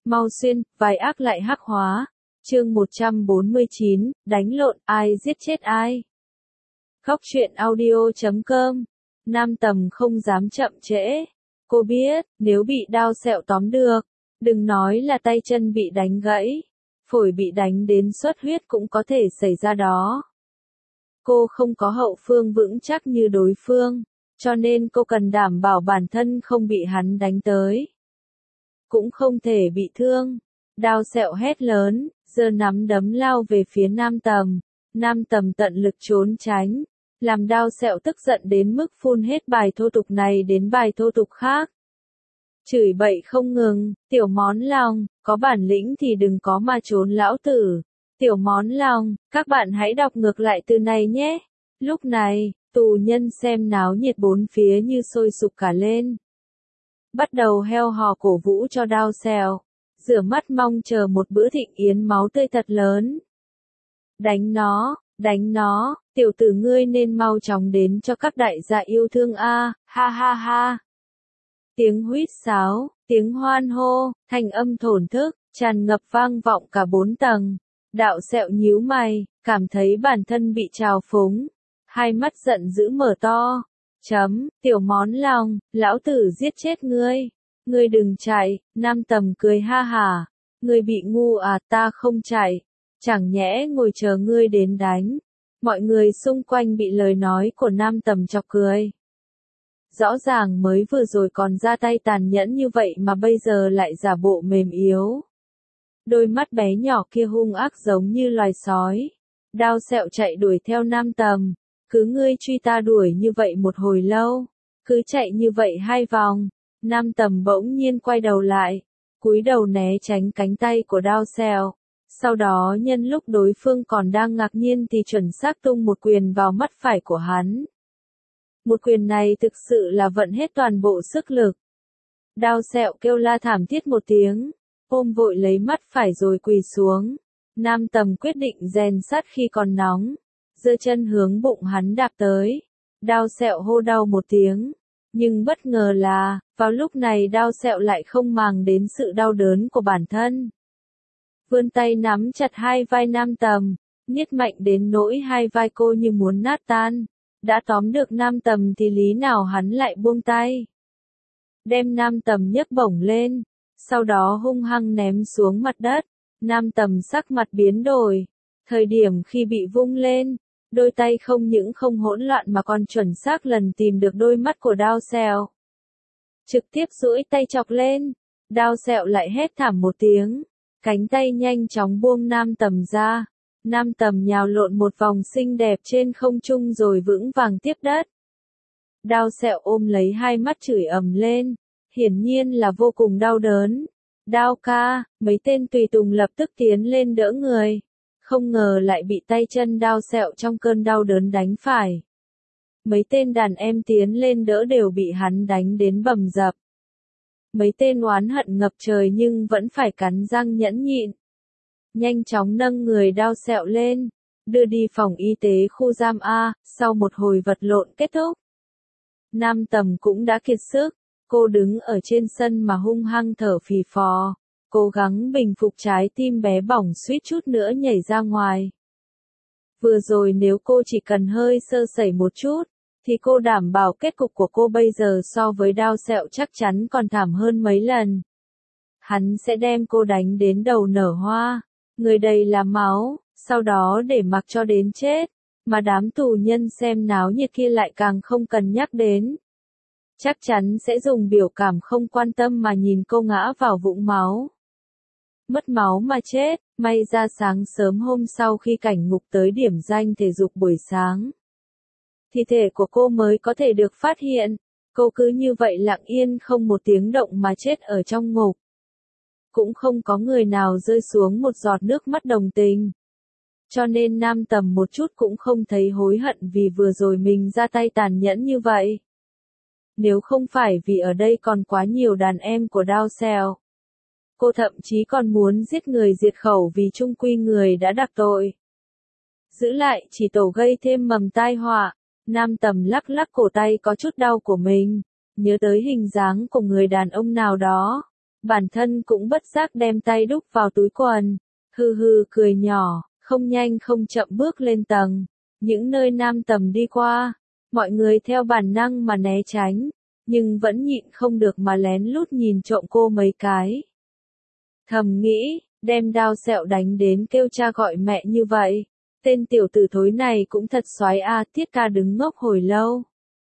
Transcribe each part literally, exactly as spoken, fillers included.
Mau xuyên, vai ác lại hắc hóa. Chương một trăm bốn mươi chín, đánh lộn, ai giết chết ai. Khóc chuyện audio chấm com. Nam Tầm không dám chậm trễ. Cô biết, nếu bị đao sẹo tóm được, đừng nói là tay chân bị đánh gãy, phổi bị đánh đến xuất huyết cũng có thể xảy ra đó. Cô không có hậu phương vững chắc như đối phương, cho nên cô cần đảm bảo bản thân không bị hắn đánh tới. Cũng không thể bị thương. Đao sẹo hét lớn, giơ nắm đấm lao về phía Nam Tầm. Nam Tầm tận lực trốn tránh, làm đao sẹo tức giận đến mức phun hết bài thô tục này đến bài thô tục khác. Chửi bậy không ngừng, tiểu món lòng, có bản lĩnh thì đừng có mà trốn lão tử. Tiểu món lòng, các bạn hãy đọc ngược lại từ này nhé. Lúc này, tù nhân xem náo nhiệt bốn phía như sôi sục cả lên. Bắt đầu heo hò cổ vũ cho đao sẹo, rửa mắt mong chờ một bữa thịnh yến máu tươi thật lớn. Đánh nó, đánh nó, tiểu tử ngươi nên mau chóng đến cho các đại gia yêu thương a, ha ha ha. Tiếng huýt sáo, tiếng hoan hô, thanh âm thổn thức, tràn ngập vang vọng cả bốn tầng. Đạo sẹo nhíu mày, cảm thấy bản thân bị trào phúng, hai mắt giận dữ mở to. Chấm, tiểu món lòng, lão tử giết chết ngươi. Ngươi đừng chạy. Nam Tầm cười ha hả. Ngươi bị ngu à, ta không chạy. Chẳng nhẽ ngồi chờ ngươi đến đánh. Mọi người xung quanh bị lời nói của Nam Tầm chọc cười. Rõ ràng mới vừa rồi còn ra tay tàn nhẫn như vậy mà bây giờ lại giả bộ mềm yếu. Đôi mắt bé nhỏ kia hung ác giống như loài sói. Đao sẹo chạy đuổi theo Nam Tầm. Cứ ngươi truy ta đuổi như vậy một hồi lâu, cứ chạy như vậy hai vòng. Nam Tầm bỗng nhiên quay đầu lại, cúi đầu né tránh cánh tay của đao sẹo. Sau đó nhân lúc đối phương còn đang ngạc nhiên thì chuẩn xác tung một quyền vào mắt phải của hắn. Một quyền này thực sự là vận hết toàn bộ sức lực. Đao sẹo kêu la thảm thiết một tiếng, ôm vội lấy mắt phải rồi quỳ xuống. Nam Tầm quyết định rèn sắt khi còn nóng, giơ chân hướng bụng hắn đạp tới. Đao sẹo hô đau một tiếng, nhưng bất ngờ là, vào lúc này đao sẹo lại không màng đến sự đau đớn của bản thân. Vươn tay nắm chặt hai vai Nam Tầm, niết mạnh đến nỗi hai vai cô như muốn nát tan. Đã tóm được Nam Tầm thì lý nào hắn lại buông tay. Đem Nam Tầm nhấc bổng lên, sau đó hung hăng ném xuống mặt đất. Nam Tầm sắc mặt biến đổi. Thời điểm khi bị vung lên, đôi tay không những không hỗn loạn mà còn chuẩn xác lần tìm được đôi mắt của đao sẹo. Trực tiếp duỗi tay chọc lên, đao sẹo lại hét thảm một tiếng, cánh tay nhanh chóng buông Nam Tầm ra. Nam Tầm nhào lộn một vòng xinh đẹp trên không trung rồi vững vàng tiếp đất. Đao sẹo ôm lấy hai mắt chửi ầm lên, hiển nhiên là vô cùng đau đớn. Đao ca, mấy tên tùy tùng lập tức tiến lên đỡ người. Không ngờ lại bị tay chân đao sẹo trong cơn đau đớn đánh phải. Mấy tên đàn em tiến lên đỡ đều bị hắn đánh đến bầm dập. Mấy tên oán hận ngập trời nhưng vẫn phải cắn răng nhẫn nhịn. Nhanh chóng nâng người đao sẹo lên, đưa đi phòng y tế khu giam A, sau một hồi vật lộn kết thúc. Nam Tầm cũng đã kiệt sức, cô đứng ở trên sân mà hung hăng thở phì phò. Cố gắng bình phục trái tim bé bỏng suýt chút nữa nhảy ra ngoài. Vừa rồi nếu cô chỉ cần hơi sơ sẩy một chút, thì cô đảm bảo kết cục của cô bây giờ so với đao sẹo chắc chắn còn thảm hơn mấy lần. Hắn sẽ đem cô đánh đến đầu nở hoa, người đầy là máu, sau đó để mặc cho đến chết, mà đám tù nhân xem náo nhiệt kia lại càng không cần nhắc đến. Chắc chắn sẽ dùng biểu cảm không quan tâm mà nhìn cô ngã vào vũng máu. Mất máu mà chết, may ra sáng sớm hôm sau khi cảnh ngục tới điểm danh thể dục buổi sáng. Thi thể của cô mới có thể được phát hiện, cô cứ như vậy lặng yên không một tiếng động mà chết ở trong ngục. Cũng không có người nào rơi xuống một giọt nước mắt đồng tình. Cho nên Nam Tầm một chút cũng không thấy hối hận vì vừa rồi mình ra tay tàn nhẫn như vậy. Nếu không phải vì ở đây còn quá nhiều đàn em của đao sẹo, cô thậm chí còn muốn giết người diệt khẩu vì chung quy người đã đắc tội. Giữ lại chỉ tổ gây thêm mầm tai họa. Nam Tầm lắc lắc cổ tay có chút đau của mình, nhớ tới hình dáng của người đàn ông nào đó. bản thân cũng bất giác đem tay đút vào túi quần, hừ hừ cười nhỏ, không nhanh không chậm bước lên tầng. Những nơi Nam Tầm đi qua, mọi người theo bản năng mà né tránh, nhưng vẫn nhịn không được mà lén lút nhìn trộm cô mấy cái. Thầm nghĩ, đem đao sẹo đánh đến kêu cha gọi mẹ như vậy, tên tiểu tử thối này cũng thật xoái a. Tiết Ca đứng ngốc hồi lâu.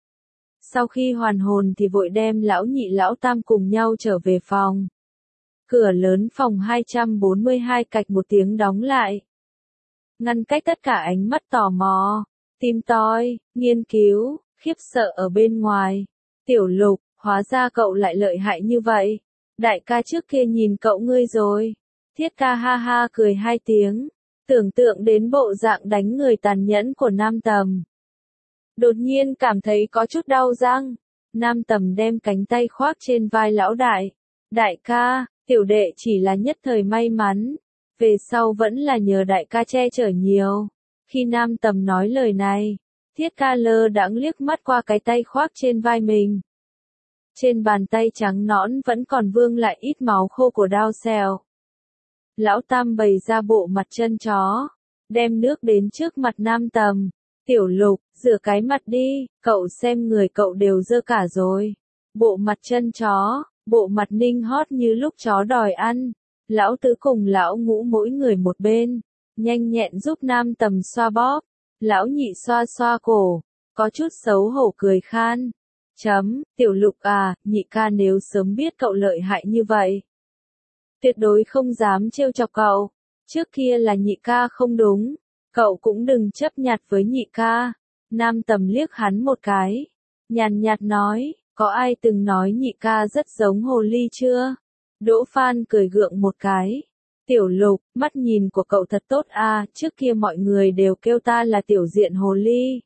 Sau khi hoàn hồn thì vội đem lão nhị lão tam cùng nhau trở về phòng. Cửa lớn phòng hai trăm bốn mươi hai cạch một tiếng đóng lại. Ngăn cách tất cả ánh mắt tò mò, tìm tòi, nghiên cứu, khiếp sợ ở bên ngoài. Tiểu Lục, hóa ra cậu lại lợi hại như vậy. Đại ca trước kia nhìn cậu ngươi rồi. Thiết Ca ha ha cười hai tiếng, tưởng tượng đến bộ dạng đánh người tàn nhẫn của Nam Tầm. Đột nhiên cảm thấy có chút đau răng. Nam Tầm đem cánh tay khoác trên vai lão đại. Đại ca, tiểu đệ chỉ là nhất thời may mắn. Về sau vẫn là nhờ đại ca che chở nhiều. Khi Nam Tầm nói lời này, Thiết Ca lơ đãng liếc mắt qua cái tay khoác trên vai mình. Trên bàn tay trắng nõn vẫn còn vương lại ít máu khô của đao xèo. Lão Tam bày ra bộ mặt chân chó, đem nước đến trước mặt Nam Tầm. Tiểu Lục, rửa cái mặt đi, cậu xem người cậu đều dơ cả rồi. Bộ mặt chân chó, bộ mặt ninh hót như lúc chó đòi ăn. Lão Tứ cùng lão Ngũ mỗi người một bên, nhanh nhẹn giúp Nam Tầm xoa bóp. Lão Nhị xoa xoa cổ, có chút xấu hổ cười khan. Chấm, Tiểu Lục à, nhị ca nếu sớm biết cậu lợi hại như vậy, tuyệt đối không dám trêu chọc cậu. Trước kia là nhị ca không đúng, cậu cũng đừng chấp nhặt với nhị ca. Nam Tầm liếc hắn một cái, nhàn nhạt nói, có ai từng nói nhị ca rất giống hồ ly chưa? Đỗ Phan cười gượng một cái. Tiểu Lục, mắt nhìn của cậu thật tốt à, trước kia mọi người đều kêu ta là tiểu diện hồ ly.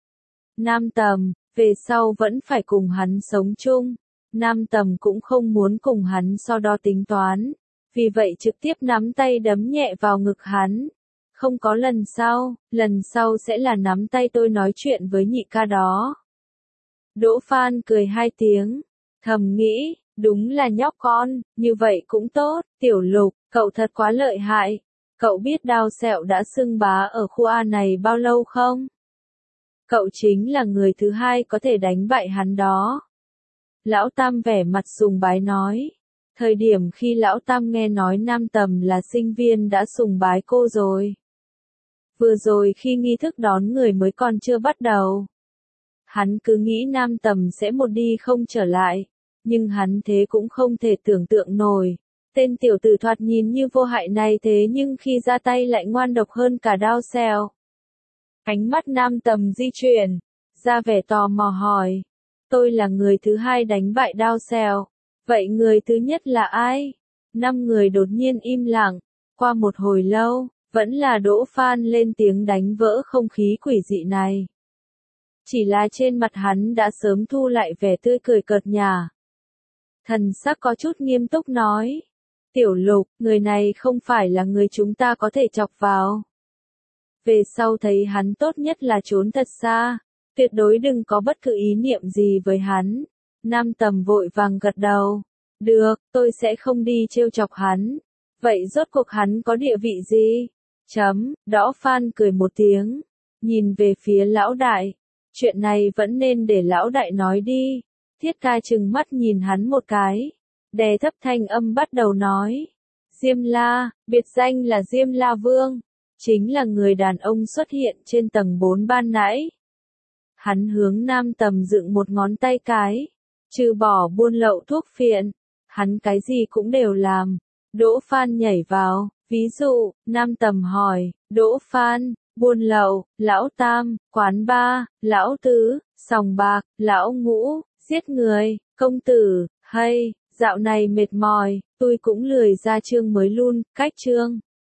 Nam Tầm, về sau vẫn phải cùng hắn sống chung. Nam Tầm cũng không muốn cùng hắn so đo tính toán, vì vậy trực tiếp nắm tay đấm nhẹ vào ngực hắn. Không có lần sau, lần sau sẽ là nắm tay tôi nói chuyện với nhị ca đó. Đỗ Phan cười hai tiếng, thầm nghĩ, đúng là nhóc con, như vậy cũng tốt. Tiểu Lục, cậu thật quá lợi hại. Cậu biết đao sẹo đã xưng bá ở khu A này bao lâu không? Cậu chính là người thứ hai có thể đánh bại hắn đó. Lão Tam vẻ mặt sùng bái nói. Thời điểm khi Lão Tam nghe nói Nam Tầm là sinh viên đã sùng bái cô rồi. Vừa rồi khi nghi thức đón người mới còn chưa bắt đầu, hắn cứ nghĩ Nam Tầm sẽ một đi không trở lại, nhưng hắn thế cũng không thể tưởng tượng nổi. Tên tiểu tử thoạt nhìn như vô hại này thế nhưng khi ra tay lại ngoan độc hơn cả đao xèo. Ánh mắt Nam Tầm di chuyển, ra vẻ tò mò hỏi. Tôi là người thứ hai đánh bại đao xèo. Vậy người thứ nhất là ai? Năm người đột nhiên im lặng. Qua một hồi lâu, vẫn là Đỗ Phan lên tiếng đánh vỡ không khí quỷ dị này. Chỉ là trên mặt hắn đã sớm thu lại vẻ tươi cười cợt nhả. Thần sắc có chút nghiêm túc nói. Tiểu Lục, người này không phải là người chúng ta có thể chọc vào. Về sau thấy hắn tốt nhất là trốn thật xa, tuyệt đối đừng có bất cứ ý niệm gì với hắn. Nam Tầm vội vàng gật đầu. Được, tôi sẽ không đi trêu chọc hắn. Vậy rốt cuộc hắn có địa vị gì? Chấm, Đỗ Phan cười một tiếng, nhìn về phía lão đại. Chuyện này vẫn nên để lão đại nói đi. Thiết Ca trừng mắt nhìn hắn một cái, đè thấp thanh âm bắt đầu nói. Diêm La, biệt danh là Diêm La Vương, chính là người đàn ông xuất hiện trên tầng bốn ban nãy. Hắn hướng Nam Tầm dựng một ngón tay cái, trừ bỏ buôn lậu thuốc phiện, hắn cái gì cũng đều làm. Đỗ Phan nhảy vào, ví dụ, Nam Tầm hỏi, Đỗ Phan, buôn lậu, lão Tam, quán ba, lão Tứ, sòng bạc, lão Ngũ, giết người, công tử, hay, dạo này mệt mỏi, tôi cũng lười ra chương mới luôn, cách chương.